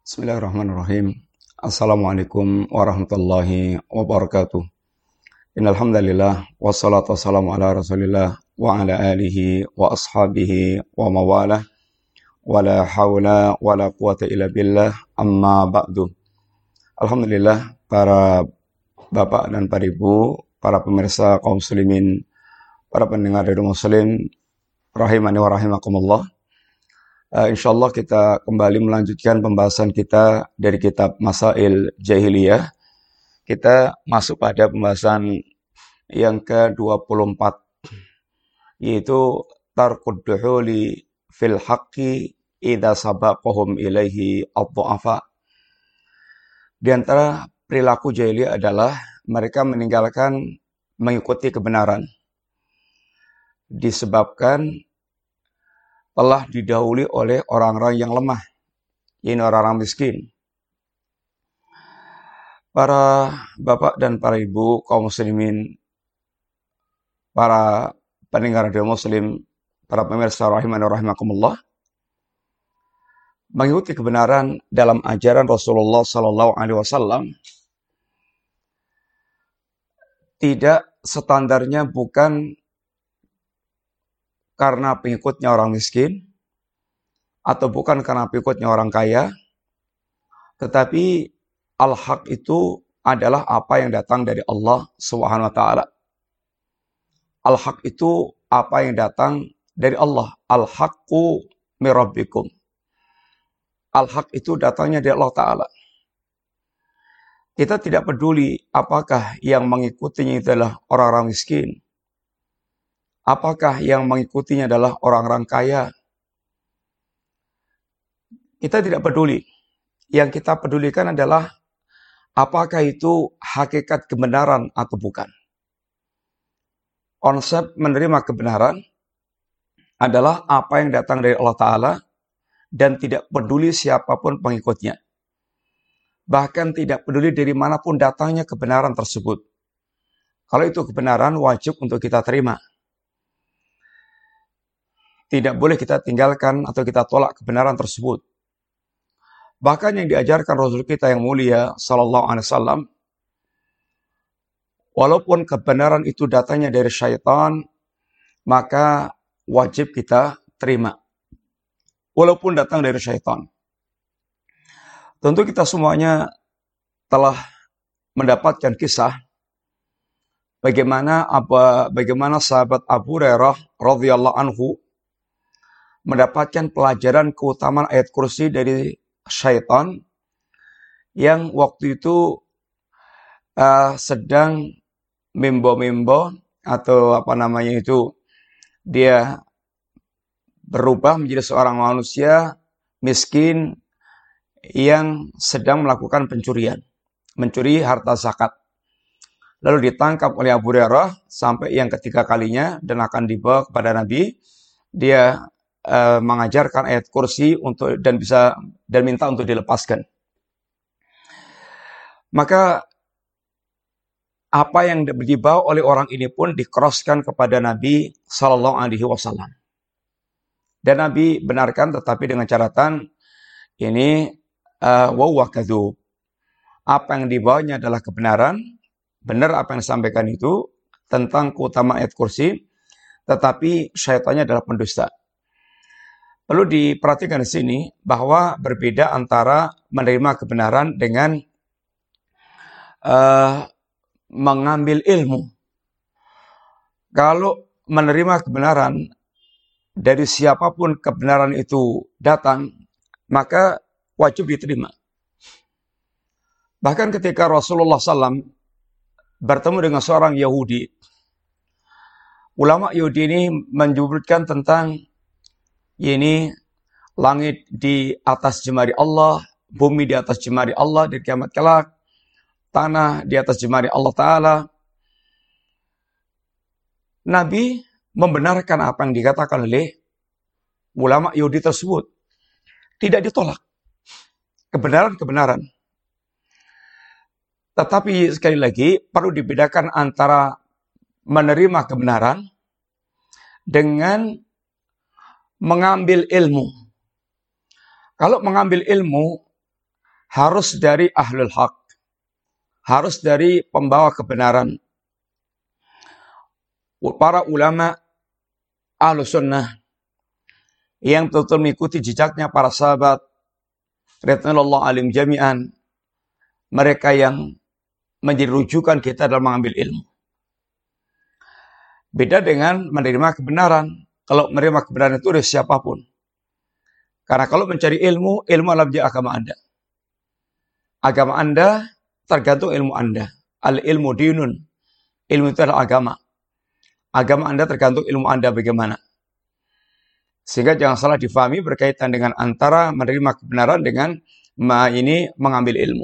Bismillahirrahmanirrahim. Assalamualaikum warahmatullahi wabarakatuh. Innal hamdalillah wassalatu wassalamu ala Rasulillah wa ala alihi wa ashabihi wa mawalah. Wala haula wala quwata illa billah amma ba'du. Alhamdulillah, para bapak dan para ibu, para pemirsa kaum muslimin, para pendengar radio muslim rahimani wa rahimakumullah. Insyaallah kita kembali melanjutkan pembahasan kita dari kitab Masail Jahiliyah. Kita masuk pada pembahasan yang ke-24, yaitu tarkud duhuli fil haqqi idza sabaqahum ilaihi ad-du'afa. Di antara perilaku jahiliyah adalah mereka meninggalkan mengikuti kebenaran disebabkan telah didahului oleh orang-orang yang lemah, yaitu orang-orang miskin. Para bapak dan para ibu kaum muslimin, para pendengar radio muslim, para pemirsa rahimani wa rahimakumullah, mengikuti kebenaran dalam ajaran Rasulullah sallallahu alaihi wasallam tidak standarnya bukan karena pengikutnya orang miskin, atau bukan karena pengikutnya orang kaya, tetapi al-haq itu adalah apa yang datang dari Allah Subhanahu wa taala. Al-haq itu apa yang datang dari Allah. Al-haqqu mir rabbikum. Al-haq itu datangnya dari Allah taala. Kita tidak peduli apakah yang mengikutinya itu adalah orang-orang miskin, apakah yang mengikutinya adalah orang-orang kaya. Kita tidak peduli. Yang kita pedulikan adalah apakah itu hakikat kebenaran atau bukan. Konsep menerima kebenaran adalah apa yang datang dari Allah Ta'ala dan tidak peduli siapapun pengikutnya. Bahkan tidak peduli dari manapun datangnya kebenaran tersebut. Kalau itu kebenaran, wajib untuk kita terima. Tidak boleh kita tinggalkan atau kita tolak kebenaran tersebut. Bahkan yang diajarkan Rasul kita yang mulia sallallahu alaihi wasallam, walaupun kebenaran itu datangnya dari syaitan, maka wajib kita terima. Walaupun datang dari syaitan. Tentu kita semuanya telah mendapatkan kisah bagaimana sahabat Abu Hurairah radhiyallahu anhu mendapatkan pelajaran keutamaan ayat kursi dari syaitan yang waktu itu sedang mimbo-mimbo atau dia berubah menjadi seorang manusia miskin yang sedang melakukan pencurian, mencuri harta zakat. Lalu ditangkap oleh Abu Hurairah sampai yang ketiga kalinya dan akan dibawa kepada Nabi. Dia mengajarkan ayat kursi dan minta untuk dilepaskan. Maka apa yang dibawa oleh orang ini pun dikroskan kepada Nabi sallallahu alaihi wasallam. Dan Nabi benarkan, tetapi dengan catatan ini wa huwa kadzub. Apa yang dibawanya adalah kebenaran, benar apa yang disampaikan itu tentang keutamaan ayat kursi, tetapi syaitannya adalah pendusta. Perlu diperhatikan di sini bahwa berbeda antara menerima kebenaran dengan mengambil ilmu. Kalau menerima kebenaran dari siapapun kebenaran itu datang, maka wajib diterima. Bahkan ketika Rasulullah SAW bertemu dengan seorang Yahudi, ulama Yahudi ini menyebutkan tentang ini langit di atas jemari Allah, bumi di atas jemari Allah di kiamat kelak, tanah di atas jemari Allah Ta'ala. Nabi membenarkan apa yang dikatakan oleh ulama Yahudi tersebut. Tidak ditolak. Kebenaran-kebenaran. Tetapi sekali lagi perlu dibedakan antara menerima kebenaran dengan mengambil ilmu. Kalau mengambil ilmu harus dari ahlul haq, harus dari pembawa kebenaran. Para ulama ahlus sunnah yang betul mengikuti jejaknya para sahabat radhiyallahu alim jami'an, mereka yang menjadi rujukan kita dalam mengambil ilmu. Beda dengan menerima kebenaran. Kalau menerima kebenaran itu dari siapapun. Karena kalau mencari ilmu, ilmu adalah agama Anda. Agama Anda tergantung ilmu Anda. Al-ilmu dinun. Ilmu itu adalah agama. Agama Anda tergantung ilmu Anda bagaimana. Sehingga jangan salah difahami berkaitan dengan antara menerima kebenaran dengan ini mengambil ilmu.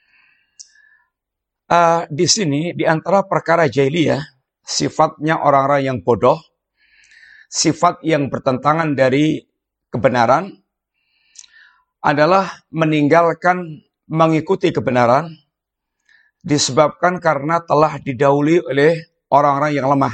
Di sini, di antara perkara jahiliyah, sifatnya orang-orang yang bodoh, sifat yang bertentangan dari kebenaran, adalah meninggalkan mengikuti kebenaran, disebabkan karena telah didahului oleh orang-orang yang lemah.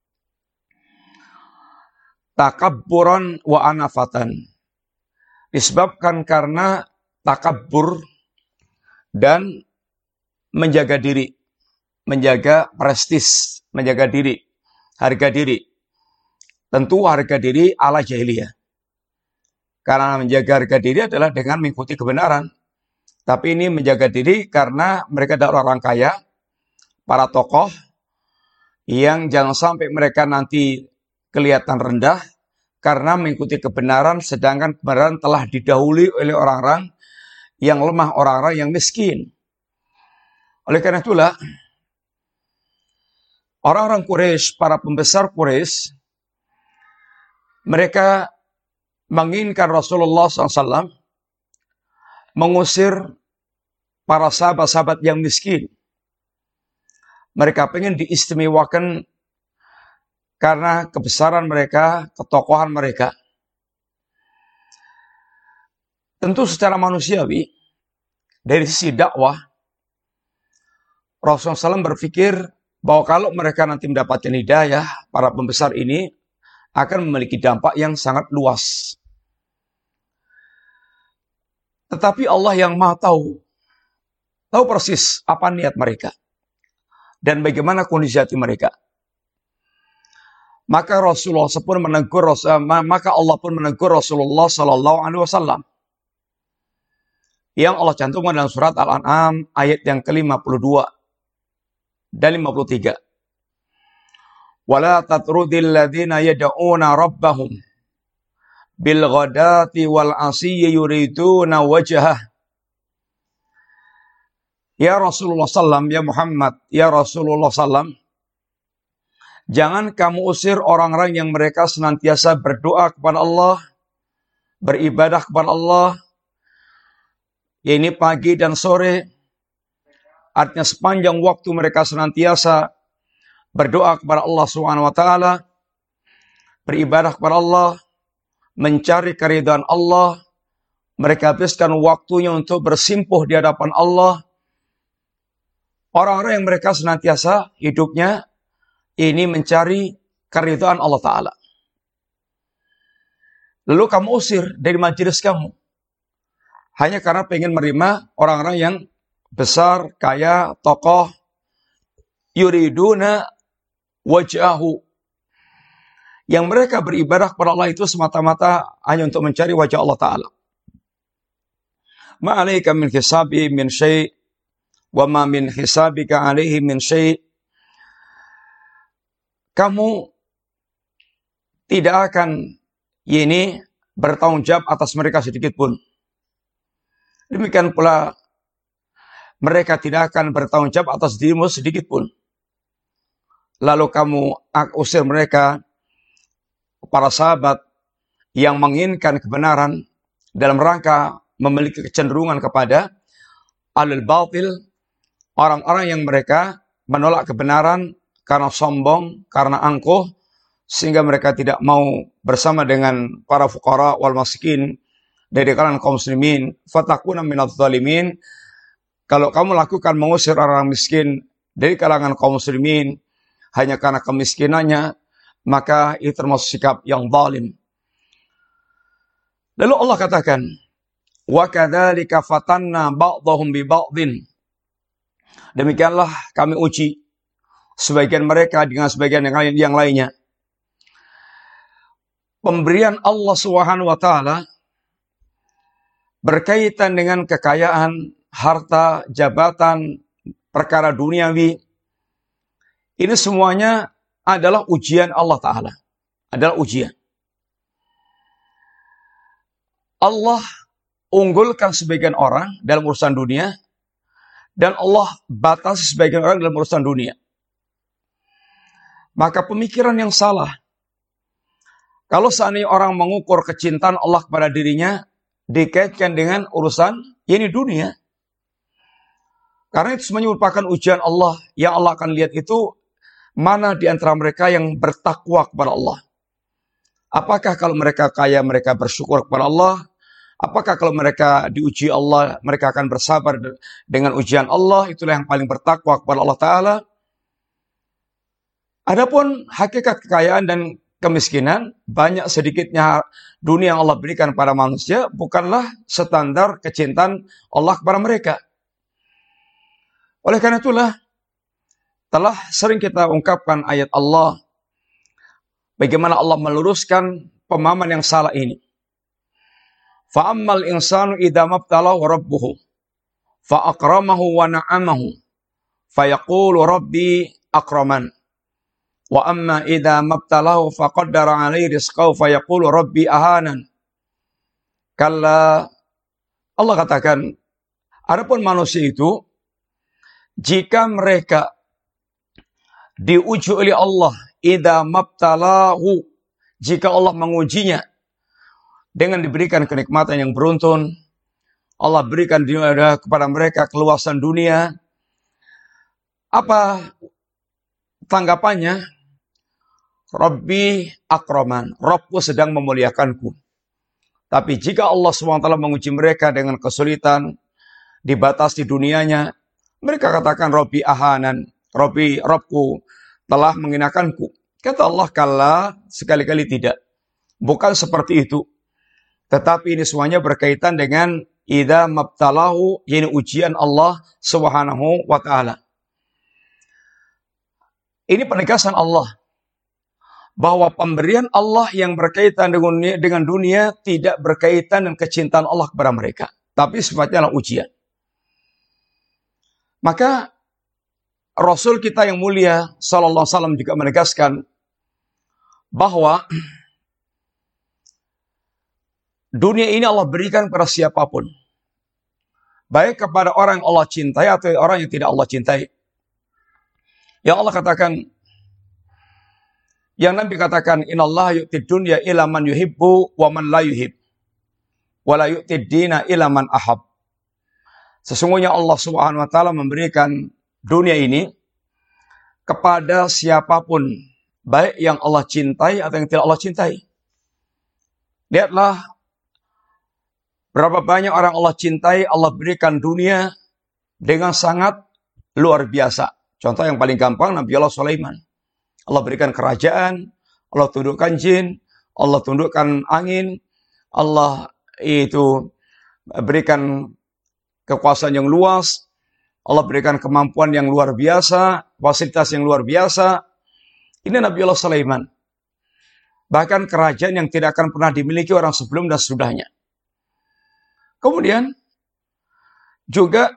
Takabburan wa anafatan. Disebabkan karena takabbur dan menjaga diri, menjaga prestis, menjaga diri, harga diri. Tentu harga diri ala jahiliyah. Karena menjaga harga diri adalah dengan mengikuti kebenaran. Tapi ini menjaga diri karena mereka adalah orang kaya, para tokoh, yang jangan sampai mereka nanti kelihatan rendah karena mengikuti kebenaran, sedangkan kebenaran telah didahului oleh orang-orang yang lemah, orang-orang yang miskin. Oleh karena itulah, orang-orang Quraisy, para pembesar Quraisy, mereka menginginkan Rasulullah SAW mengusir para sahabat-sahabat yang miskin. Mereka ingin diistimewakan karena kebesaran mereka, ketokohan mereka. Tentu secara manusiawi, dari sisi dakwah, Rasulullah SAW berpikir bahwa kalau mereka nanti mendapatkan hidayah, para pembesar ini akan memiliki dampak yang sangat luas. Tetapi Allah yang Maha tahu persis apa niat mereka dan bagaimana kondisi hati mereka. Maka Rasulullah pun menegur, maka Allah pun menegur Rasulullah Sallallahu Alaihi Wasallam yang Allah cantumkan dalam surat Al-An'am ayat yang ke-52 dan 53. Wala tatrudil ladzina yad'una rabbahum bil ghadati wal asiyyi yuriduna wajhah. Ya Rasulullah sallam, ya Muhammad, ya Rasulullah sallam, jangan kamu usir orang-orang yang mereka senantiasa berdoa kepada Allah, beribadah kepada Allah, ini pagi dan sore, artinya sepanjang waktu mereka senantiasa berdoa kepada Allah SWT, beribadah kepada Allah, mencari keridhaan Allah, mereka habiskan waktunya untuk bersimpuh di hadapan Allah. Orang-orang yang mereka senantiasa hidupnya ini mencari keridhaan Allah Ta'ala. Lalu kamu usir dari majelis kamu hanya karena pengen menerima orang-orang yang besar, kaya, tokoh, yuriduna wajhahu, yang mereka beribadah kepada Allah itu semata-mata hanya untuk mencari wajah Allah Ta'ala. Ma'alaika min hisabi min syai' wa ma min hisabika alaihi min syai'. Kamu tidak akan bertanggung jawab atas mereka sedikit pun. Demikian pula mereka tidak akan bertanggung jawab atas dirimu sedikit pun. Lalu kamu usir mereka, para sahabat yang menginginkan kebenaran dalam rangka memiliki kecenderungan kepada ahlul batil, orang-orang yang mereka menolak kebenaran karena sombong, karena angkuh, sehingga mereka tidak mau bersama dengan para fuqara wal miskin dari kalangan kaum muslimin. Fatakuna minadh dhalimin. Kalau kamu lakukan mengusir orang miskin dari kalangan kaum muslimin hanya karena kemiskinannya, maka itu termasuk sikap yang zalim. Lalu Allah katakan, Wa kadzalika fatanna ba'dahum bi ba'din. Demikianlah kami uji sebagian mereka dengan sebagian yang lainnya. Pemberian Allah Subhanahu wa taala berkaitan dengan kekayaan, harta, jabatan, perkara duniawi. Ini semuanya adalah ujian Allah Ta'ala. Adalah ujian. Allah unggulkan sebagian orang dalam urusan dunia, dan Allah batasi sebagian orang dalam urusan dunia. Maka pemikiran yang salah. Kalau seandainya orang mengukur kecintaan Allah kepada dirinya, dikaitkan dengan urusan ini dunia. Karena itu semuanya merupakan ujian Allah. Yang Allah akan lihat itu, mana di antara mereka yang bertakwa kepada Allah. Apakah kalau mereka kaya, mereka bersyukur kepada Allah? Apakah kalau mereka diuji Allah, mereka akan bersabar dengan ujian Allah? Itulah yang paling bertakwa kepada Allah Ta'ala. Adapun hakikat kekayaan dan kemiskinan, banyak sedikitnya dunia yang Allah berikan pada manusia, bukanlah standar kecintaan Allah kepada mereka. Oleh karena itulah, telah sering kita ungkapkan ayat Allah, bagaimana Allah meluruskan pemahaman yang salah ini. Fa'ammal insanu idza mabtalahu rabbuhu fa'akramahu wa na'amahu fayaqulu rabbi akraman. Wa amma idza mabtalahu faqaddara 'alaihi rizqahu fayaqulu rabbi ahanan. Kalla, Allah katakan, adapun manusia itu, jika mereka diuji oleh Allah, idza mabtalahu, jika Allah mengujinya dengan diberikan kenikmatan yang beruntun, Allah berikan kepada mereka keluasan dunia, apa tanggapannya? Rabbi akraman, Rabbku sedang memuliakanku. Tapi jika Allah SWT menguji mereka dengan kesulitan, dibatasi dunianya, mereka katakan Rabbi ahanan, Rabbku telah menghinakanku. Kata Allah, kalla, sekali-kali tidak. Bukan seperti itu. Tetapi ini semuanya berkaitan dengan idza mabtalahu, yaitu ujian Allah Subhanahu wa taala. Ini penegasan Allah bahwa pemberian Allah yang berkaitan dengan dunia tidak berkaitan dengan kecintaan Allah kepada mereka, tapi sifatnya adalah ujian. Maka Rasul kita yang mulia sallallahu alaihi wasallam juga menegaskan bahwa dunia ini Allah berikan kepada siapapun, baik kepada orang yang Allah cintai atau orang yang tidak Allah cintai. Yang Allah katakan, yang Nabi katakan, innallaha yu'tid dunya ila man yuhibbu wa man la yuhib, wa la yu'tid dina ila man ahab. Sesungguhnya Allah Subhanahu wa taala memberikan dunia ini kepada siapapun, baik yang Allah cintai atau yang tidak Allah cintai. Lihatlah berapa banyak orang Allah cintai, Allah berikan dunia dengan sangat luar biasa. Contoh yang paling gampang, Nabi Allah Sulaiman. Allah berikan kerajaan, Allah tundukkan jin, Allah tundukkan angin, Allah itu berikan kekuasaan yang luas, Allah berikan kemampuan yang luar biasa, fasilitas yang luar biasa. Ini Nabi Allah Sulaiman. Bahkan kerajaan yang tidak akan pernah dimiliki orang sebelum dan sesudahnya. Kemudian juga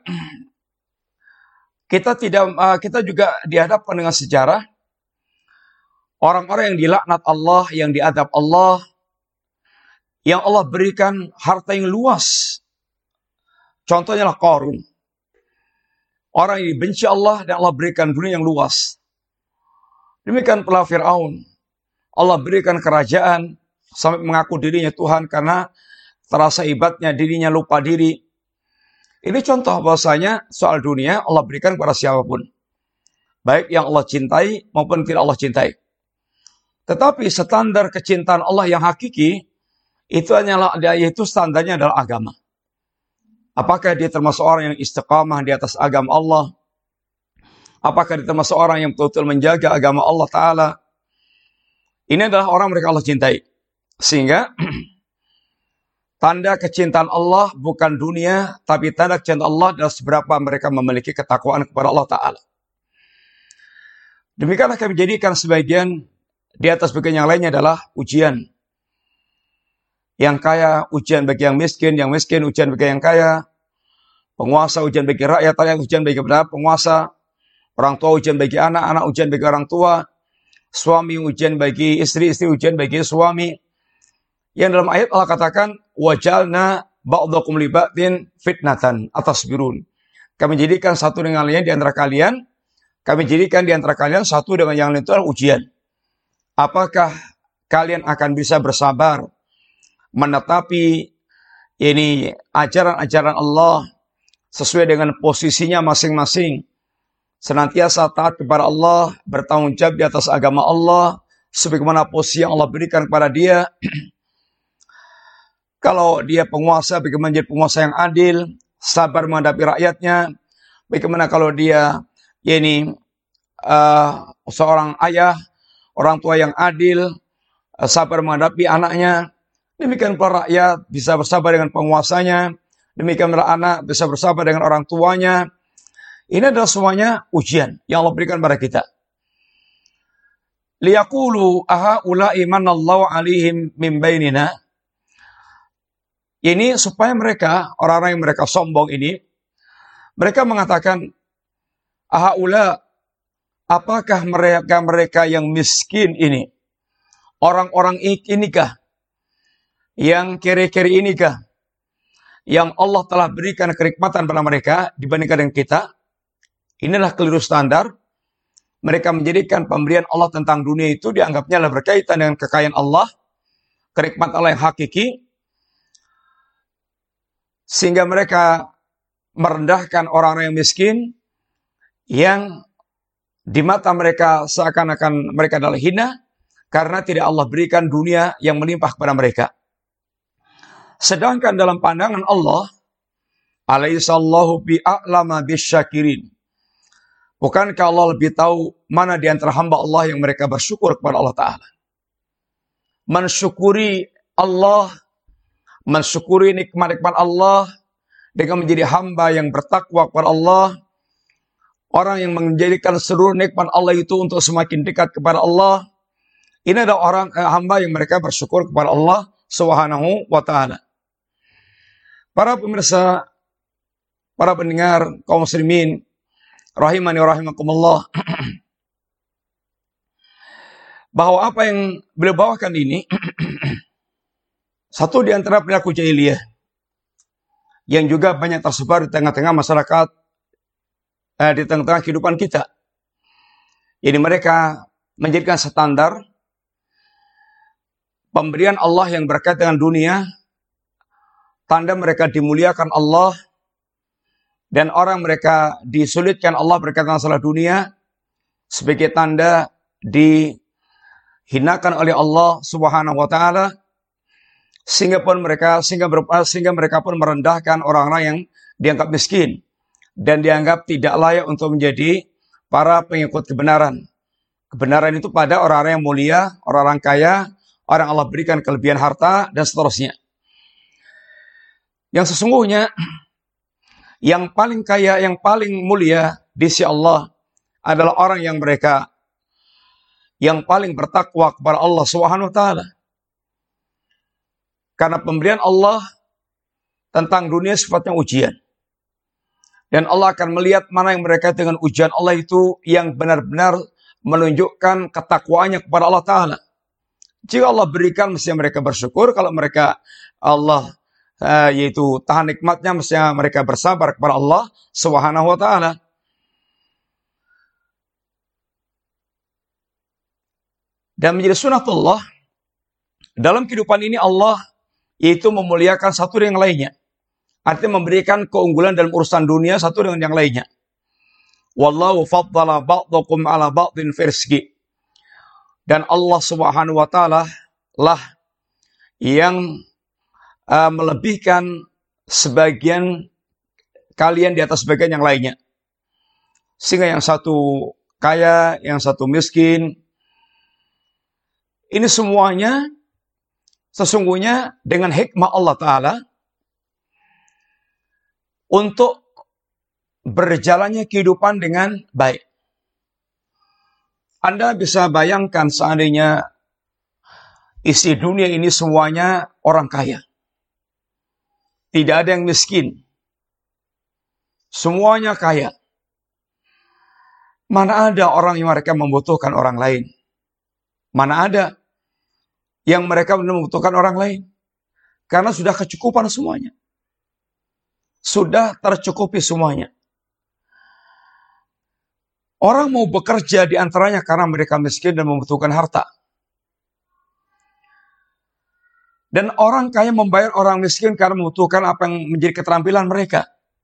kita juga dihadapkan dengan sejarah orang-orang yang dilaknat Allah, yang diadab Allah, yang Allah berikan harta yang luas. Contohnya lah Qarun. Orang yang dibenci Allah dan Allah berikan dunia yang luas. Demikian pula Fir'aun. Allah berikan kerajaan sampai mengaku dirinya Tuhan karena terasa hebatnya dirinya lupa diri. Ini contoh bahwasanya soal dunia Allah berikan kepada siapapun. Baik yang Allah cintai maupun tidak Allah cintai. Tetapi standar kecintaan Allah yang hakiki, itu hanyalah, yaitu standarnya adalah agama. Apakah dia termasuk orang yang istiqamah di atas agama Allah? Apakah dia termasuk orang yang betul-betul menjaga agama Allah Ta'ala? Ini adalah orang mereka Allah cintai. Sehingga Tanda kecintaan Allah bukan dunia, tapi tanda kecintaan Allah adalah seberapa mereka memiliki ketakwaan kepada Allah Ta'ala. Demikianlah kami jadikan sebagian di atas bagian yang lainnya adalah ujian. Yang kaya, ujian bagi yang miskin ujian bagi yang kaya, penguasa ujian bagi rakyat, ujian bagi penguasa, orang tua ujian bagi anak, anak ujian bagi orang tua, suami ujian bagi istri, istri ujian bagi suami. Yang dalam ayat Allah katakan, wajalna ba'dakum li ba'din fitnatan atasbirun. Kami jadikan satu dengan lain di antara kalian, kami jadikan di antara kalian satu dengan yang lain itu adalah ujian. Apakah kalian akan bisa bersabar menetapi ini ajaran-ajaran Allah sesuai dengan posisinya masing-masing, senantiasa taat kepada Allah, bertanggung jawab di atas agama Allah, sebagaimana posisi yang Allah berikan kepada dia. Kalau dia penguasa, bagaimana menjadi penguasa yang adil, sabar menghadapi rakyatnya. Bagaimana kalau dia seorang ayah, orang tua yang adil, sabar menghadapi anaknya. Demikian pula rakyat bisa bersabar dengan penguasanya. Demikian pula anak bisa bersabar dengan orang tuanya. Ini adalah semuanya ujian yang Allah berikan kepada kita. Liyaqulu ahaula'i manallahu alaihim min bainina. Ini supaya mereka, orang-orang yang mereka sombong ini, mereka mengatakan, ahaula, apakah mereka yang miskin ini, orang-orang inikah, yang kiri-kiri inikah, yang Allah telah berikan kenikmatan pada mereka dibandingkan dengan kita? Inilah keliru standar. Mereka menjadikan pemberian Allah tentang dunia itu dianggapnya adalah berkaitan dengan kekayaan Allah, kenikmatan Allah yang hakiki, sehingga mereka merendahkan orang-orang yang miskin, yang di mata mereka seakan-akan mereka adalah hina, karena tidak Allah berikan dunia yang melimpah kepada mereka. Sedangkan dalam pandangan Allah, alaihissallahu bi'a'lama bisyakirin. Bukankah Allah lebih tahu mana di antara hamba Allah yang mereka bersyukur kepada Allah Ta'ala? Mensyukuri Allah, mensyukuri nikmat-nikmat Allah dengan menjadi hamba yang bertakwa kepada Allah. Orang yang menjadikan seluruh nikmat Allah itu untuk semakin dekat kepada Allah. Ini adalah orang hamba yang mereka bersyukur kepada Allah Subhanahu wa Ta'ala. Para pemirsa, para pendengar kaum muslimin rahimani wa rahimakumullah, bahwa apa yang beliau bawakan ini satu di antara perilaku jahiliyah yang juga banyak tersebar di tengah-tengah masyarakat, di tengah-tengah kehidupan kita. Jadi mereka menjadikan standar pemberian Allah yang berkaitan dengan dunia, tanda mereka dimuliakan Allah, dan orang mereka disulitkan Allah berkaitan masalah dunia sebagai tanda dihinakan oleh Allah Subhanahu wa Ta'ala, sehingga mereka pun merendahkan orang-orang yang dianggap miskin dan dianggap tidak layak untuk menjadi para pengikut kebenaran. Kebenaran itu pada orang-orang yang mulia, orang-orang kaya, orang Allah berikan kelebihan harta, dan seterusnya. Yang sesungguhnya yang paling kaya, yang paling mulia di sisi Allah adalah orang yang mereka yang paling bertakwa kepada Allah Subhanahu wa Ta'ala. Karena pemberian Allah tentang dunia sifatnya ujian. Dan Allah akan melihat mana yang mereka dengan ujian Allah itu yang benar-benar menunjukkan ketakwaannya kepada Allah Ta'ala. Jika Allah berikan, mestinya mereka bersyukur. Kalau mereka Allah yaitu tahan nikmatnya, mestinya mereka bersabar kepada Allah Subhanahu wa Ta'ala. Dan menjadi sunatullah dalam kehidupan ini, Allah yaitu memuliakan satu dengan yang lainnya. Artinya memberikan keunggulan dalam urusan dunia satu dengan yang lainnya. Wallahu faddala ba'dakum ala ba'din fi rizqi. Dan Allah Subhanahu wa Ta'ala lah yang melebihkan sebagian kalian di atas sebagian yang lainnya. Sehingga yang satu kaya, yang satu miskin. Ini semuanya sesungguhnya dengan hikmah Allah Ta'ala untuk berjalannya kehidupan dengan baik. Anda bisa bayangkan seandainya isi dunia ini semuanya orang kaya. Tidak ada yang miskin. Semuanya kaya. Mana ada orang yang mereka membutuhkan orang lain? Mana ada yang mereka membutuhkan orang lain? Karena sudah kecukupan semuanya. Sudah tercukupi semuanya. Orang mau bekerja di antaranya karena mereka miskin dan membutuhkan harta. Dan orang kaya membayar orang miskin karena membutuhkan apa yang menjadi keterampilan mereka.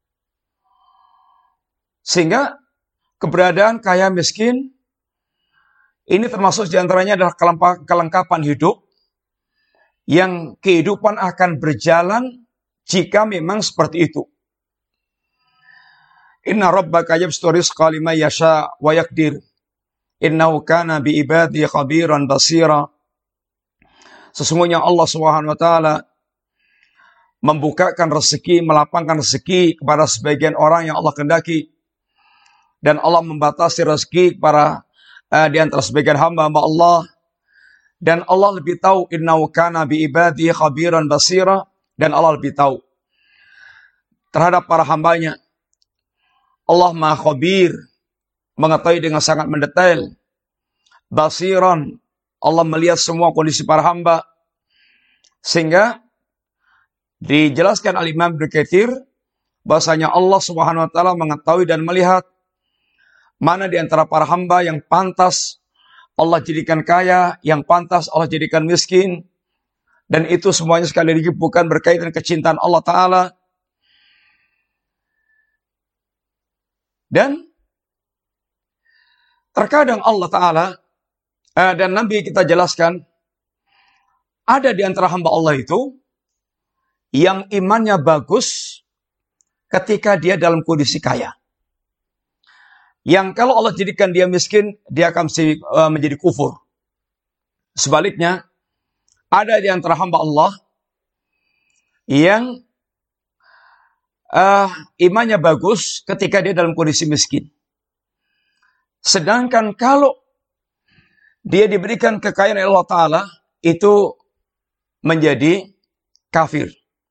Sehingga keberadaan kaya miskin ini termasuk di antaranya adalah kelengkapan hidup yang kehidupan akan berjalan jika memang seperti itu. Inna rabbaka yabsutu rizqa liman yasha wa yaqdir. Innahu kana bi ibadihi khabiran basira. Sesungguhnya Allah Subhanahu wa taala membukakan rezeki, melapangkan rezeki kepada sebagian orang yang Allah kehendaki. Dan Allah membatasi rezeki para di antara sebagian hamba-hamba Allah. Dan Allah lebih tahu, innahu kana bi ibadihi khabiran basira, dan Allah lebih tahu terhadap para hambanya. Allah Maha Khabir, mengetahui dengan sangat mendetail. Basiran, Allah melihat semua kondisi para hamba. Sehingga dijelaskan Al-Imam Ibnu Katsir bahwasanya Allah Subhanahu wa taala mengetahui dan melihat mana di antara para hamba yang pantas Allah jadikan kaya, yang pantas Allah jadikan miskin. Dan itu semuanya sekali lagi bukan berkaitan kecintaan Allah Ta'ala. Dan terkadang Allah Ta'ala dan Nabi kita jelaskan, ada di antara hamba Allah itu yang imannya bagus ketika dia dalam kondisi kaya. Yang kalau Allah jadikan dia miskin, dia akan menjadi kufur. Sebaliknya, ada di antara hamba Allah yang imannya bagus ketika dia dalam kondisi miskin. Sedangkan kalau dia diberikan kekayaan oleh Allah Ta'ala, itu menjadi kafir.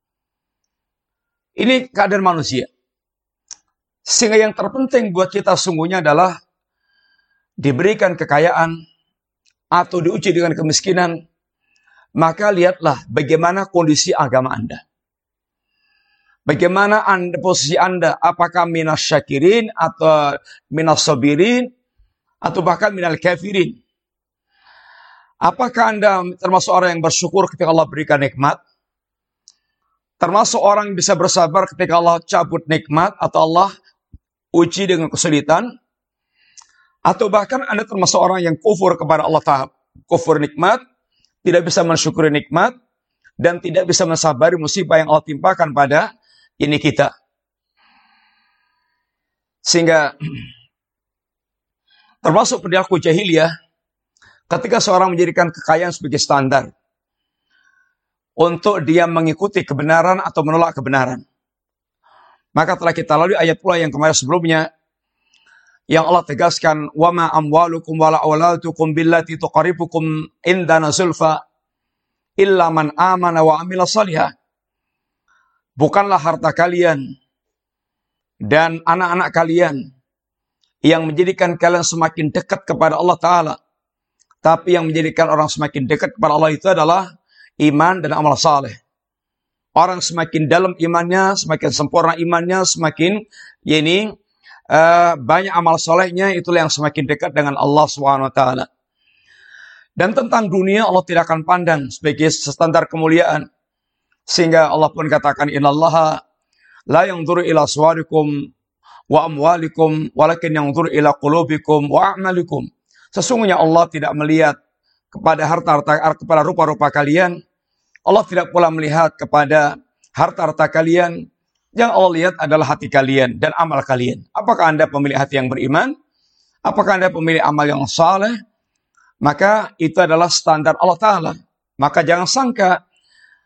Ini keadaan manusia. Sehingga yang terpenting buat kita sungguhnya adalah diberikan kekayaan atau diuji dengan kemiskinan, maka lihatlah bagaimana kondisi agama Anda. Bagaimana posisi Anda, apakah minas syakirin atau minas sabirin atau bahkan minal kafirin. Apakah Anda termasuk orang yang bersyukur ketika Allah berikan nikmat? Termasuk orang yang bisa bersabar ketika Allah cabut nikmat atau Allah uji dengan kesulitan? Atau bahkan Anda termasuk orang yang kufur kepada Allah Ta'ala, kufur nikmat, tidak bisa mensyukuri nikmat, dan tidak bisa mensabari musibah yang Allah timpakan pada ini kita. Sehingga termasuk perilaku jahiliyah, ketika seorang menjadikan kekayaan sebagai standar untuk dia mengikuti kebenaran atau menolak kebenaran. Maka telah kita lalui ayat pula yang kemarin sebelumnya, yang Allah tegaskan, وَمَا أَمْوَالُكُمْ وَلَا أَوْلَادُكُمْ بِالَّتِي تُقَرِّبُكُمْ عِنْدَنَا زُلْفَىٰ إِلَّا مَنْ آمَنَ وَعَمِلَ صَالِحًا. Bukanlah harta kalian dan anak-anak kalian yang menjadikan kalian semakin dekat kepada Allah Ta'ala. Tapi yang menjadikan orang semakin dekat kepada Allah itu adalah iman dan amal saleh. Orang semakin dalam imannya, semakin sempurna imannya, semakin banyak amal solehnya, itulah yang semakin dekat dengan Allah SWT. Dan tentang dunia, Allah tidak akan pandang sebagai standar kemuliaan. Sehingga Allah pun katakan, innallaha la yanzuru ila suwarikum wa amwalikum walakin yanzuru ila qulubikum wa a'malikum. Sesungguhnya Allah tidak melihat kepada harta-harta, kepada rupa-rupa kalian. Allah tidak pula melihat kepada harta-harta kalian. Yang Allah lihat adalah hati kalian dan amal kalian. Apakah Anda pemilik hati yang beriman? Apakah Anda pemilik amal yang saleh? Maka itu adalah standar Allah Ta'ala. Maka jangan sangka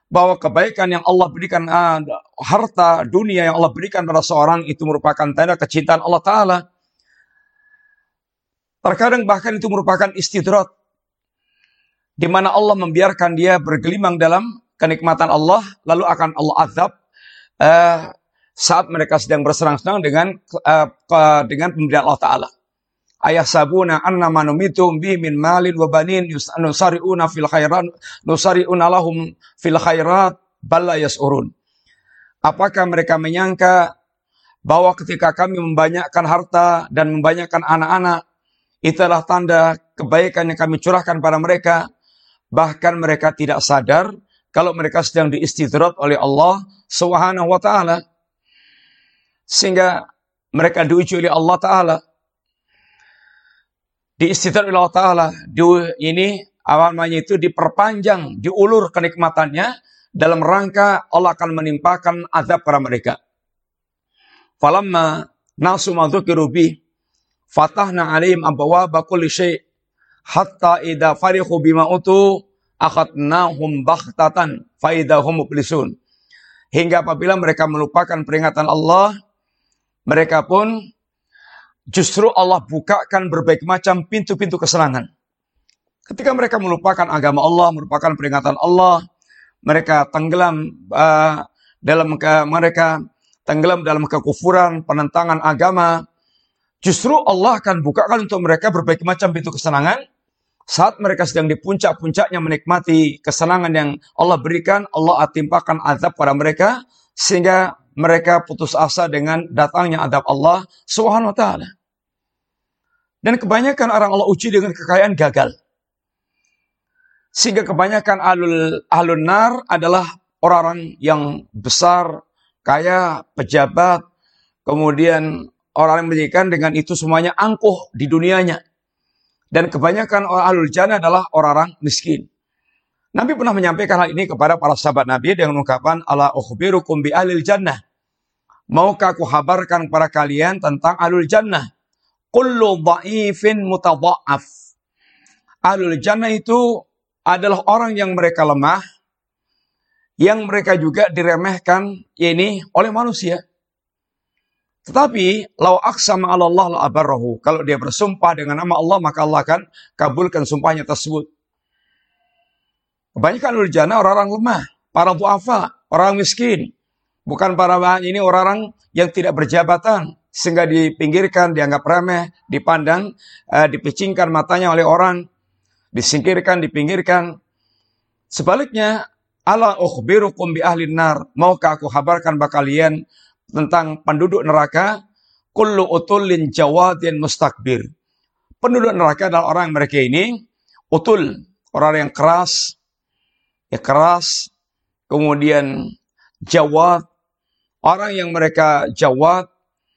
bahwa kebaikan yang Allah berikan, harta dunia yang Allah berikan pada seorang itu merupakan tanda kecintaan Allah Ta'ala. Terkadang bahkan itu merupakan istidrat, di mana Allah membiarkan dia bergelimang dalam kenikmatan Allah, lalu akan Allah azab saat mereka sedang bersenang-senang dengan pemberian Allah Ta'ala. Ayahsabuna annama numitum bi min malin wa banin nusari'una fil khairat nusari'una lahum fil khairat bal la yas'urun. Apakah mereka menyangka bahwa ketika kami membanyakkan harta dan membanyakkan anak-anak, itulah tanda kebaikan yang kami curahkan pada mereka? Bahkan mereka tidak sadar kalau mereka sedang diistidrat oleh Allah Subhanahu wa Ta'ala, sehingga mereka diuji oleh Allah Ta'ala, diistidrat oleh Allah Ta'ala. Ini awalnya itu diperpanjang, diulur kenikmatannya dalam rangka Allah akan menimpakan azab kepada mereka. Falamma nasu ma dzukiru bih fatahna 'alaihim abwaaba kulli syai' hatta idza farihu bima utu akhadnahum baghtatan fa idza hum mublisun. Hingga apabila mereka melupakan peringatan Allah, mereka pun justru Allah bukakan berbagai macam pintu-pintu kesenangan. Ketika mereka melupakan agama Allah, melupakan peringatan Allah, mereka tenggelam dalam kekufuran, penentangan agama. Justru Allah akan bukakan untuk mereka berbagai macam pintu kesenangan. Saat mereka sedang di puncak-puncaknya menikmati kesenangan yang Allah berikan, Allah timpakan azab pada mereka, sehingga mereka putus asa dengan datangnya azab Allah Subhanahu wa Ta'ala. Dan kebanyakan orang Allah uji dengan kekayaan gagal. Sehingga kebanyakan ahlun nar adalah orang-orang yang besar, kaya, pejabat, kemudian orang yang menjadikan dengan itu semuanya angkuh di dunianya. Dan kebanyakan ahlul jannah adalah orang-orang miskin. Nabi pernah menyampaikan hal ini kepada para sahabat Nabi dengan ungkapan, ala ukhbirukum bi ahlil jannah. Maukah aku kabarkan kepada kalian tentang ahlul jannah? Kullu dha'ifin mutadha'af. Ahlul jannah itu adalah orang yang mereka lemah, yang mereka juga diremehkan oleh manusia. Tetapi lau aqsama 'ala Allah la abarrahu. Kalau dia bersumpah dengan nama Allah, maka Allah akan kabulkan sumpahnya tersebut. Kebanyakan ahlul jannah orang-orang lemah, para du'afa, orang miskin. Bukan para orang-orang yang tidak berjabatan, sehingga dipinggirkan, dianggap remeh, dipandang, dipicingkan matanya oleh orang, disingkirkan, dipinggirkan. Sebaliknya, ala ukhbirukum bi ahlin nar. Maukah aku kabarkan bagi kalian tentang penduduk neraka? Kullu utulin jawadin mustakbir. Penduduk neraka adalah orang mereka ini utul, orang yang keras, kemudian jawad, orang yang mereka jawad,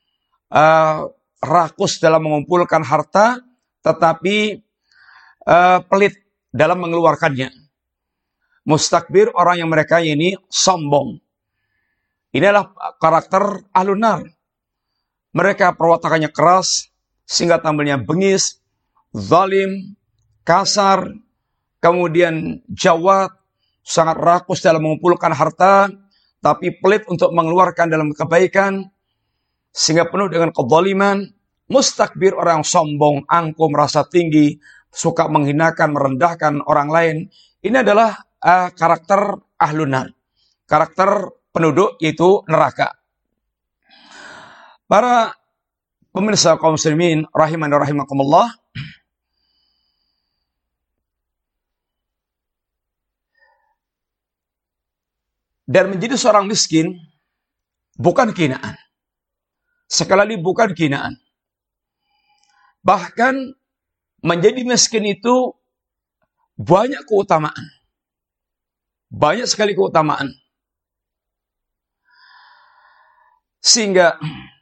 rakus dalam mengumpulkan harta, tetapi pelit dalam mengeluarkannya. Mustakbir, orang yang mereka ini sombong. Ini adalah karakter ahlun nar. Mereka perwatakannya keras, sehingga tampilnya bengis, zalim, kasar, kemudian jawad, sangat rakus dalam mengumpulkan harta, tapi pelit untuk mengeluarkan dalam kebaikan, sehingga penuh dengan kezaliman. Mustakbir, orang sombong, angkuh, merasa tinggi, suka menghinakan, merendahkan orang lain. Ini adalah karakter ahlun nar, karakter penduduk yaitu neraka. Para pemirsa kaum muslimin rahimani rahimakumullah, dan menjadi seorang miskin bukan kehinaan. Sekali lagi bukan kehinaan. Bahkan menjadi miskin itu banyak keutamaan. Banyak sekali keutamaan. Sehingga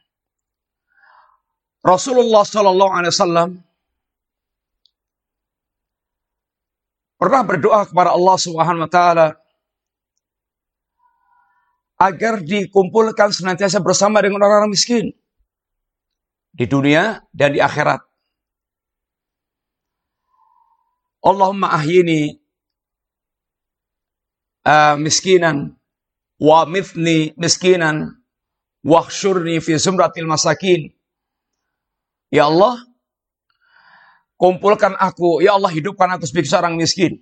Rasulullah SAW pernah berdoa kepada Allah Subhanahu wa Ta'ala agar dikumpulkan senantiasa bersama dengan orang-orang miskin di dunia dan di akhirat. Allahumma ahyini miskinan wa mithni miskinan wahsyurni fi zumratil masakin. Ya Allah, kumpulkan aku, ya Allah hidupkan aku sebagai seorang miskin.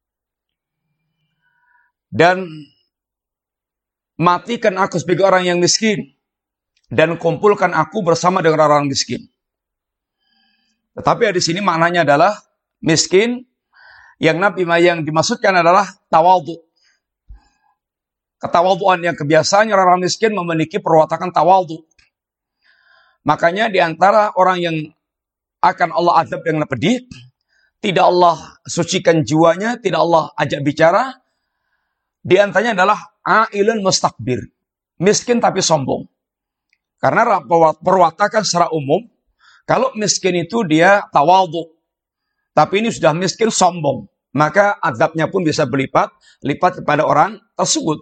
Dan matikan aku sebagai orang yang miskin. Dan kumpulkan aku bersama dengan orang miskin. Tetapi di sini maknanya adalah miskin, yang dimaksudkan adalah tawadhu. Ketawadhuan yang kebiasaannya orang miskin memiliki perwatakan tawadhu. Makanya di antara orang yang akan Allah azab dengan pedih, tidak Allah sucikan jiwanya, tidak Allah ajak bicara, di antaranya adalah ailun mustakbir, miskin tapi sombong. Karena perwatakan secara umum, kalau miskin itu dia tawadhu, tapi ini sudah miskin sombong, maka azabnya pun bisa berlipat kepada orang tersebut.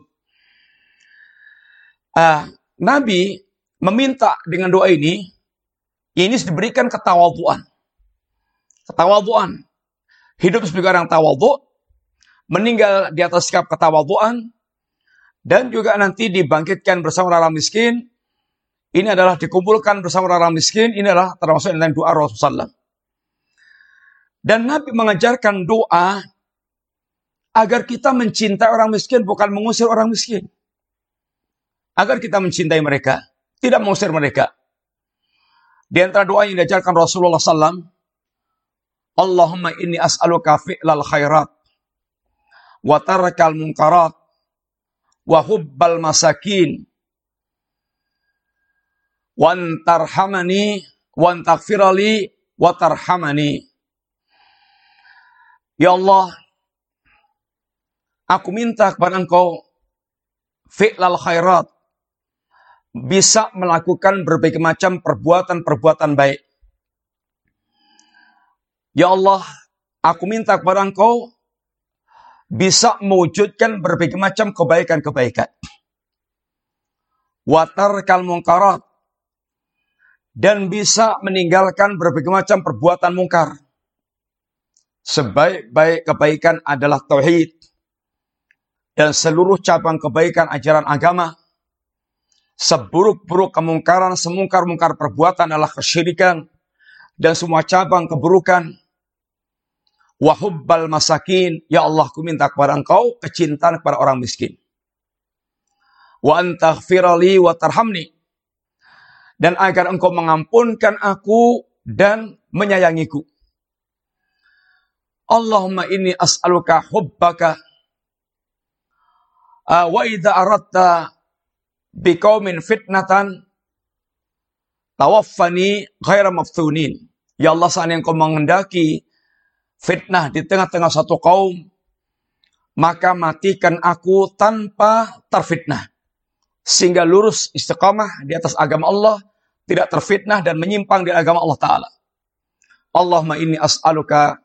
Nabi meminta dengan doa ini diberikan ketawadhuan. Ketawadhuan. Hidup sebagai orang tawadhu, meninggal di atas sikap ketawadhuan, dan juga nanti dibangkitkan bersama orang miskin. Ini adalah dikumpulkan bersama orang miskin, ini adalah termasuk dalam doa Rasulullah SAW. Dan Nabi mengajarkan doa agar kita mencintai orang miskin, bukan mengusir orang miskin. Agar kita mencintai mereka, tidak mengusir mereka. Di antara doa yang diajarkan Rasulullah SAW, Allahumma inni as'aluka fi'lal khairat, wa tarakal munkarat, wa hubbal masakin, wa antarhamani, wa antaghfirali, wa tarhamani. Ya Allah, aku minta kepada Engkau fi'lal khairat, bisa melakukan berbagai macam perbuatan-perbuatan baik. Ya Allah, aku minta kepada Engkau bisa mewujudkan berbagai macam kebaikan-kebaikan. Wa tarkal munkarat, dan bisa meninggalkan berbagai macam perbuatan mungkar. Sebaik-baik kebaikan adalah tauhid, dan seluruh cabang kebaikan ajaran agama. Seburuk-buruk kemungkaran, semungkar-mungkar perbuatan adalah kesyirikan, dan semua cabang keburukan. Wa hubbal masakin, ya Allah, ku minta kepada Engkau kecintaan kepada orang miskin. Wa antaghfirali wa tarhamni, dan agar Engkau mengampunkan aku dan menyayangiku. Allahumma inni as'aluka hubbaka, wa idza aradta biqaumin fitnatan tawaffani ghaira maftunin. Ya Allah, seandainya Engkau menghendaki fitnah di tengah-tengah satu kaum, maka matikan aku tanpa terfitnah, sehingga lurus istiqamah di atas agama Allah, tidak terfitnah dan menyimpang di agama Allah Ta'ala. Allahumma inni as'aluka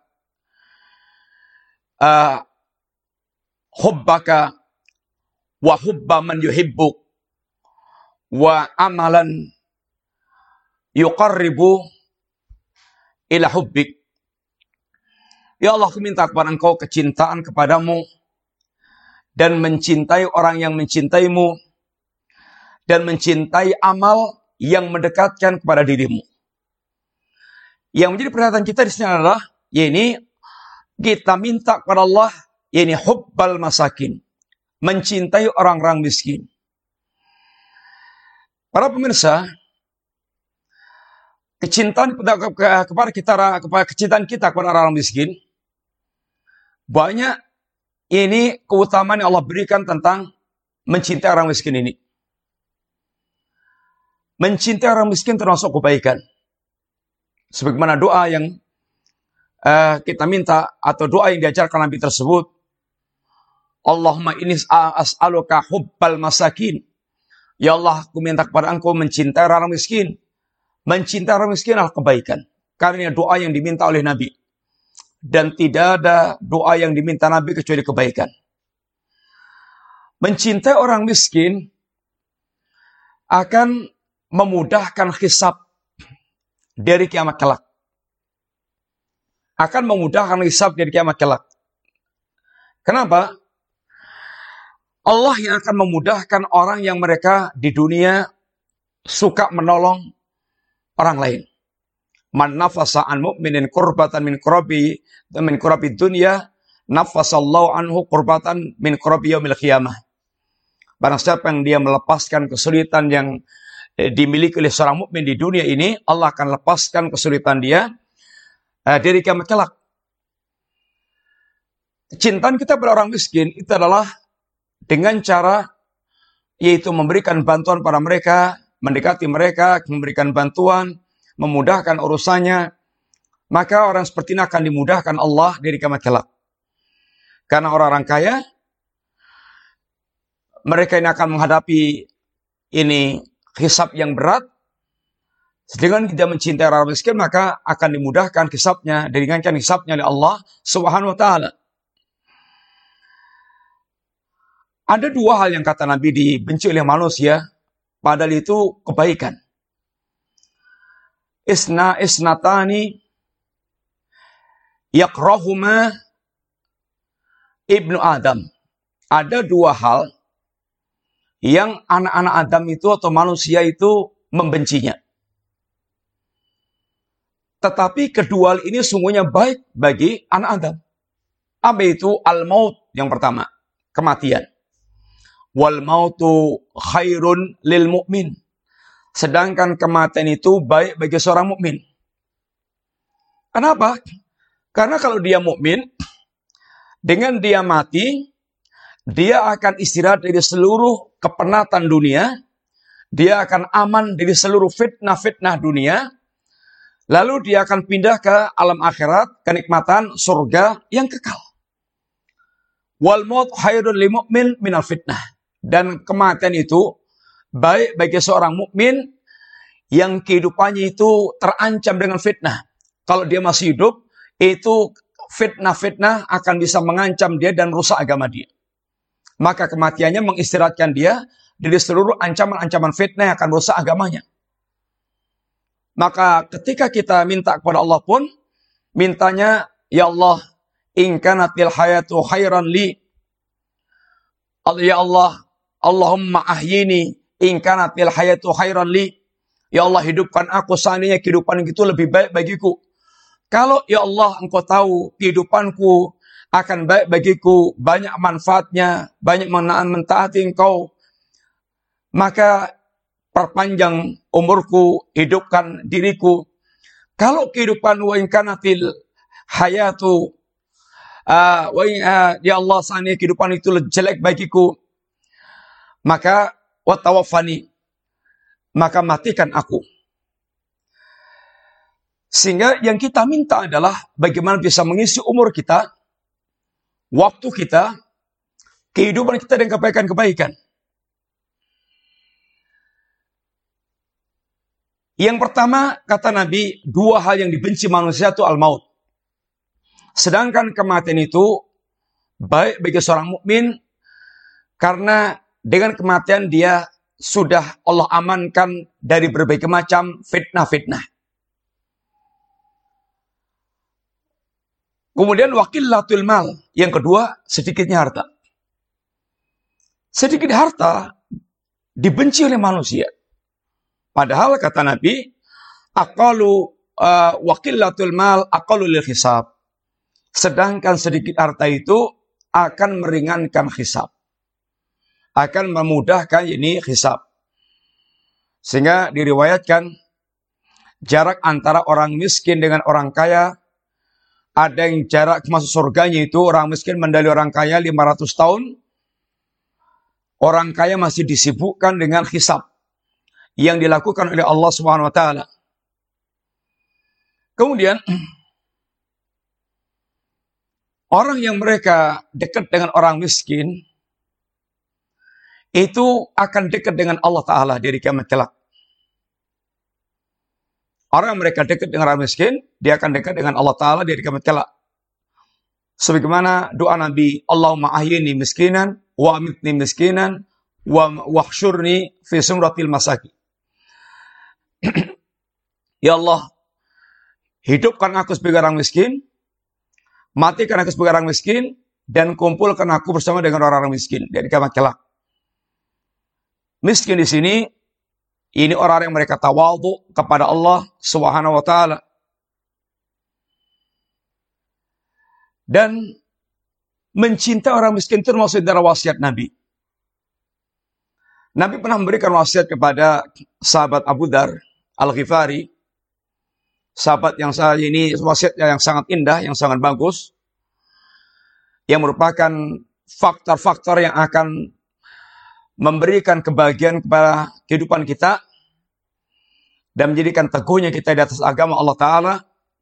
hubbaka wa hubba man yuhibbuk, wa amalan yuqarribu ila hubbik. Ya Allah, aku minta kepada Engkau kecintaan kepadamu, dan mencintai orang yang mencintaimu, dan mencintai amal yang mendekatkan kepada dirimu. Yang menjadi perhatian kita di sini adalah, yakni kita minta kepada Allah, yakni hubbal masakin, mencintai orang-orang miskin. Para pemirsa, kecintaan kita kepada orang miskin, banyak ini keutamaan yang Allah berikan tentang mencintai orang miskin ini. Mencintai orang miskin termasuk kebaikan. Sebagaimana doa yang kita minta, atau doa yang diajarkan Nabi tersebut, Allahumma inni as'aluka hubbal masakin. Ya Allah, aku minta kepada Engkau mencintai orang miskin. Mencintai orang miskin adalah kebaikan. Karena doa yang diminta oleh Nabi. Dan tidak ada doa yang diminta Nabi kecuali kebaikan. Mencintai orang miskin akan memudahkan hisab dari kiamat kelak. Akan memudahkan hisab dari kiamat kelak. Kenapa? Allah yang akan memudahkan orang yang mereka di dunia suka menolong orang lain. Man nafasa an mu'minin kurbatan min kurabi dunya, nafasallahu anhu kurbatan min kurabi yaumil qiyamah. Barang siapa yang dia melepaskan kesulitan yang dimiliki oleh seorang mukmin di dunia ini, Allah akan lepaskan kesulitan dia dari kiamat kelak. Cintaan kita pada orang miskin itu adalah dengan cara yaitu memberikan bantuan pada mereka, mendekati mereka, memberikan bantuan, memudahkan urusannya. Maka orang seperti ini akan dimudahkan Allah dari kiamat kelak. Karena orang-orang kaya, mereka ini akan menghadapi ini hisab yang berat. Dengan kita mencintai orang miskin, maka akan dimudahkan hisabnya, diringankan hisabnya oleh Allah Subhanahu wa Ta'ala. Ada dua hal yang kata Nabi dibenci oleh manusia, padahal itu kebaikan. Isnatani yakrahuma ibnu Adam. Ada dua hal yang anak-anak Adam itu atau manusia itu membencinya. Tetapi kedua hal ini sungguhnya baik bagi anak Adam. Apa itu? Al-maut yang pertama, kematian. Wal mautu khairun lil mu'min. Sedangkan kematian itu baik bagi seorang mukmin. Kenapa? Karena kalau dia mukmin, dengan dia mati, dia akan istirahat dari seluruh kepenatan dunia, dia akan aman dari seluruh fitnah-fitnah dunia, lalu dia akan pindah ke alam akhirat, kenikmatan surga yang kekal. Wal maut khairun lil mu'min minal fitnah. Dan kematian itu baik bagi seorang mukmin yang kehidupannya itu terancam dengan fitnah. Kalau dia masih hidup, itu fitnah-fitnah akan bisa mengancam dia dan rusak agama dia. Maka kematiannya mengistirahatkan dia dari seluruh ancaman-ancaman fitnah yang akan rusak agamanya. Maka ketika kita minta kepada Allah pun, mintanya, ya Allah, in kanatil hayatu khairan li. Ya Allah, Allahumma ahyini in kanatil hayatu khairan li. Ya Allah, hidupkan aku seandainya kehidupan itu lebih baik bagiku. Kalau ya Allah engkau tahu kehidupanku akan baik bagiku, banyak manfaatnya, banyak mentaati engkau, maka perpanjang umurku, hidupkan diriku. Kalau kehidupan wa in kanatil hayatu ya Allah seandainya kehidupan itu jelek bagiku, maka watawafani, maka matikan aku. Sehingga yang kita minta adalah bagaimana bisa mengisi umur kita, waktu kita, kehidupan kita dengan kebaikan-kebaikan. Yang pertama, kata Nabi, dua hal yang dibenci manusia itu al-maut. Sedangkan kematian itu baik bagi seorang mukmin karena dengan kematian dia sudah Allah amankan dari berbagai macam fitnah-fitnah. Kemudian waqillatul mal. Yang kedua, sedikitnya harta. Sedikit harta dibenci oleh manusia. Padahal kata Nabi, aqalu waqillatul mal aqalu lil hisab. Sedangkan sedikit harta itu akan meringankan hisab. Akan memudahkan ini hisab. Sehingga diriwayatkan jarak antara orang miskin dengan orang kaya, ada yang jarak masuk surganya itu orang miskin mendali orang kaya 500 tahun. Orang kaya masih disibukkan dengan hisab yang dilakukan oleh Allah Subhanahu wa taala. Kemudian orang yang mereka dekat dengan orang miskin itu akan dekat dengan Allah Ta'ala dari kiamat kelak. Orang yang mereka dekat dengan orang miskin, dia akan dekat dengan Allah Ta'ala dari kiamat kelak. Sebagaimana doa Nabi, Allahumma ahyini miskinan, wa amitni miskinan, wa wahsyurni fi sumratil masaki. Ya Allah, hidupkan aku sebagai orang miskin, matikan aku sebagai orang miskin, dan kumpulkan aku bersama dengan orang-orang miskin dari kiamat kelak. Miskin di sini ini orang yang mereka tawadhu kepada Allah Subhanahu wa taala. Dan mencintai orang miskin itu termasuk dari wasiat Nabi. Nabi pernah memberikan wasiat kepada sahabat Abu Dzar Al-Ghifari. Sahabat yang saya ini wasiatnya yang sangat indah, yang sangat bagus. Yang merupakan faktor-faktor yang akan memberikan kebahagiaan kepada kehidupan kita dan menjadikan teguhnya kita di atas agama Allah Ta'ala.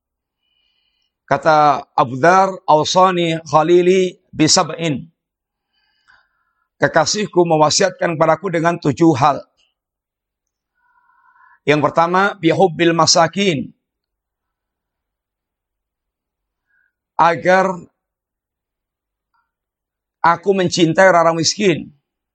Kata Abu Dzar, "Awsani khalili bisab'in." Kekasihku mewasiatkan kepadaku dengan 7 hal. Yang pertama, bihubbil masakin. Agar aku mencintai orang miskin.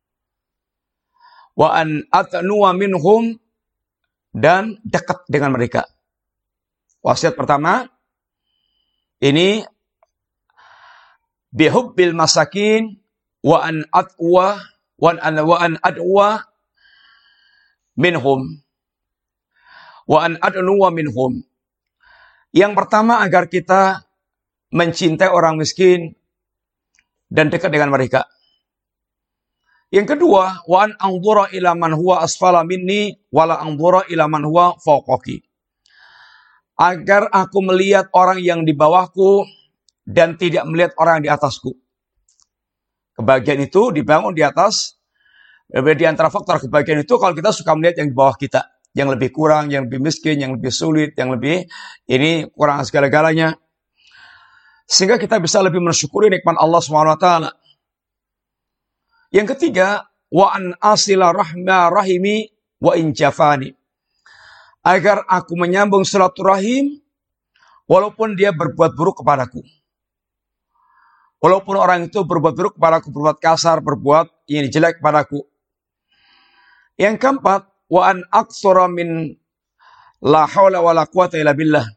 Wa an atnuwa minhum, dan dekat dengan mereka. Wasiat pertama, ini bihubbil masakin wa an atwa wa an adwa minhum wa an adnuwa minhum. Yang pertama, agar kita mencintai orang miskin dan dekat dengan mereka. Yang kedua, wa an anzura ila man huwa asfala minni wa la anzura ila man huwa fawqaki. Agar aku melihat orang yang di bawahku dan tidak melihat orang yang di atasku. Kebahagiaan itu dibangun di atas, di antara faktor kebahagiaan itu kalau kita suka melihat yang di bawah kita, yang lebih kurang, yang lebih miskin, yang lebih sulit, yang lebih ini kurang segala-galanya. Sehingga kita bisa lebih mensyukuri nikmat Allah SWT. Yang ketiga, wa an asila rahimi wa in jafani. Agar aku menyambung silaturahim walaupun dia berbuat buruk kepadaku. Walaupun orang itu berbuat buruk kepadaku, berbuat kasar, berbuat ini jelek kepadaku. Yang keempat, wa an aktsura min la haula wala quwata illa billah.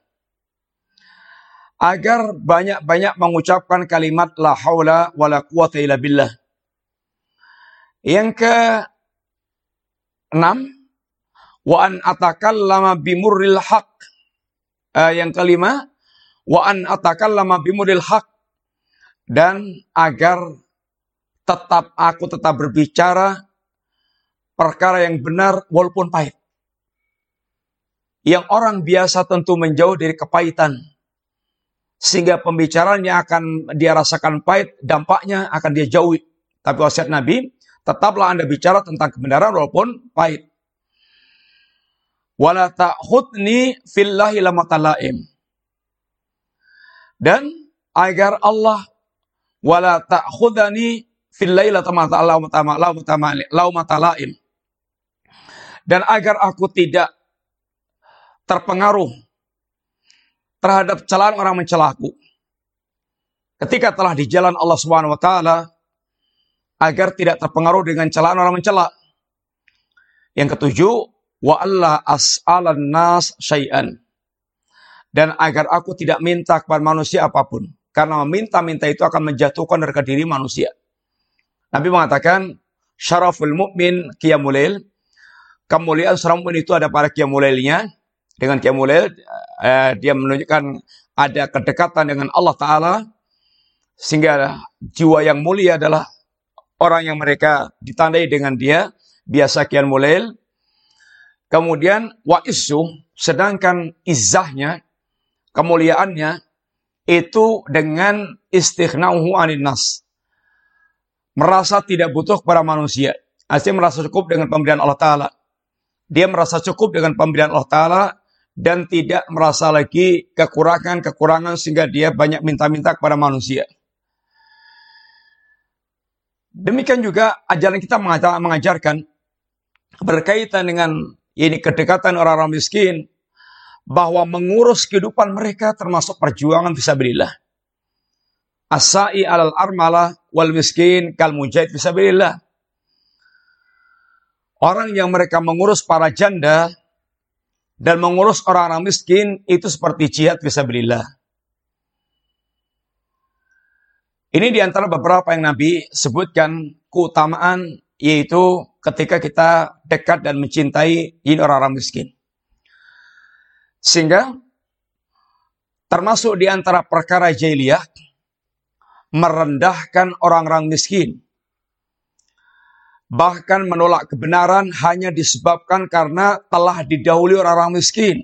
Agar banyak-banyak mengucapkan kalimat la haula wala quwata illa billah. Yang ke-6, wa an atakallama bimurril haq. Yang kelima, wa an atakallama bimurril haq. Dan agar aku tetap berbicara perkara yang benar walaupun pahit. Yang orang biasa tentu menjauh dari kepahitan. Sehingga pembicaraannya akan dia rasakan pahit, dampaknya akan dia jauhi. Tapi wasiat Nabi, tetaplah Anda bicara tentang kebenaran walaupun pahit. Wala ta'khudni fillahi lamatalaim. Dan agar Allah wala ta'khudani fillahi laumatalaim. Dan agar aku tidak terpengaruh terhadap celaan orang mencelaku. Ketika telah di jalan Allah Subhanahu wa taala, agar tidak terpengaruh dengan celaan orang mencela. Yang ketujuh, wa alla as'alan nas syai'an. Dan agar aku tidak minta kepada manusia apapun. Karena meminta-minta itu akan menjatuhkan harga diri manusia. Nabi mengatakan, syaraful mu'min qiyamul lail. Kemuliaan seorang mukmin itu ada pada qiyamul lailnya. Dengan qiyamul lail, dia menunjukkan ada kedekatan dengan Allah Ta'ala. Sehingga jiwa yang mulia adalah orang yang mereka ditandai dengan dia. Biasa qiyamul lail. Kemudian, wa issu, sedangkan izzahnya, kemuliaannya, itu dengan istighna'uhu 'anil nas. Merasa tidak butuh kepada manusia. Artinya merasa cukup dengan pemberian Allah Ta'ala. Dia merasa cukup dengan pemberian Allah Ta'ala dan tidak merasa lagi kekurangan sehingga dia banyak minta-minta kepada manusia. Demikian juga ajaran kita mengajarkan berkaitan dengan ini kedekatan orang-orang miskin, bahwa mengurus kehidupan mereka termasuk perjuangan fisabilillah. As-sa'i alal armalah wal miskin kal mujahid fisabilillah. Orang yang mereka mengurus para janda dan mengurus orang-orang miskin itu seperti jihad fisabilillah. Ini di antara beberapa yang Nabi sebutkan keutamaan, yaitu ketika kita dekat dan mencintai ini orang-orang miskin. Sehingga termasuk di antara perkara jahiliyah merendahkan orang-orang miskin. Bahkan menolak kebenaran hanya disebabkan karena telah didahului orang-orang miskin.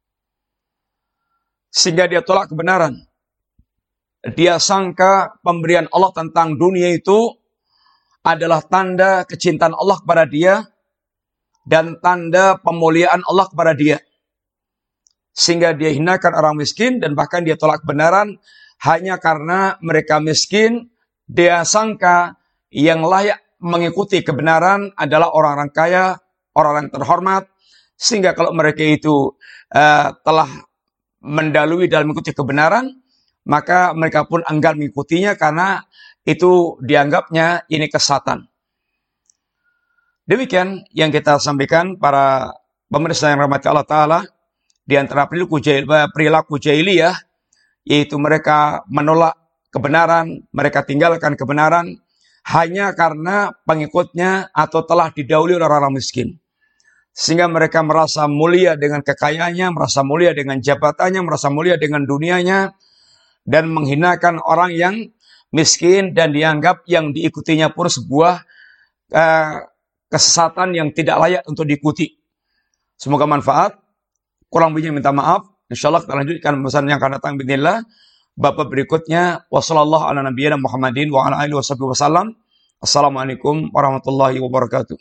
Sehingga dia tolak kebenaran. Dia sangka pemberian Allah tentang dunia itu adalah tanda kecintaan Allah kepada dia dan tanda pemuliaan Allah kepada dia. Sehingga dia hinakan orang miskin dan bahkan dia tolak kebenaran hanya karena mereka miskin. Dia sangka yang layak mengikuti kebenaran adalah orang-orang kaya, orang-orang terhormat. Sehingga kalau mereka itu telah mendalui dalam mengikuti kebenaran, maka mereka pun enggan mengikutinya karena itu dianggapnya ini kesesatan. Demikian yang kita sampaikan para pemirsa yang rahmati Allah Ta'ala. Di antara perilaku jahiliyah, yaitu mereka menolak kebenaran, mereka tinggalkan kebenaran hanya karena pengikutnya atau telah didahului orang-orang miskin. Sehingga mereka merasa mulia dengan kekayaannya, merasa mulia dengan jabatannya, merasa mulia dengan dunianya, dan menghinakan orang yang miskin dan dianggap yang diikutinya pun sebuah kesesatan yang tidak layak untuk diikuti. Semoga manfaat. Kurang lebihnya minta maaf. InsyaAllah kita lanjutkan pesan yang akan datang bismillah. Bab berikutnya. Wassallallahu ala nabiyyina Muhammadin wa ala alihi wasallam. Assalamualaikum warahmatullahi wabarakatuh.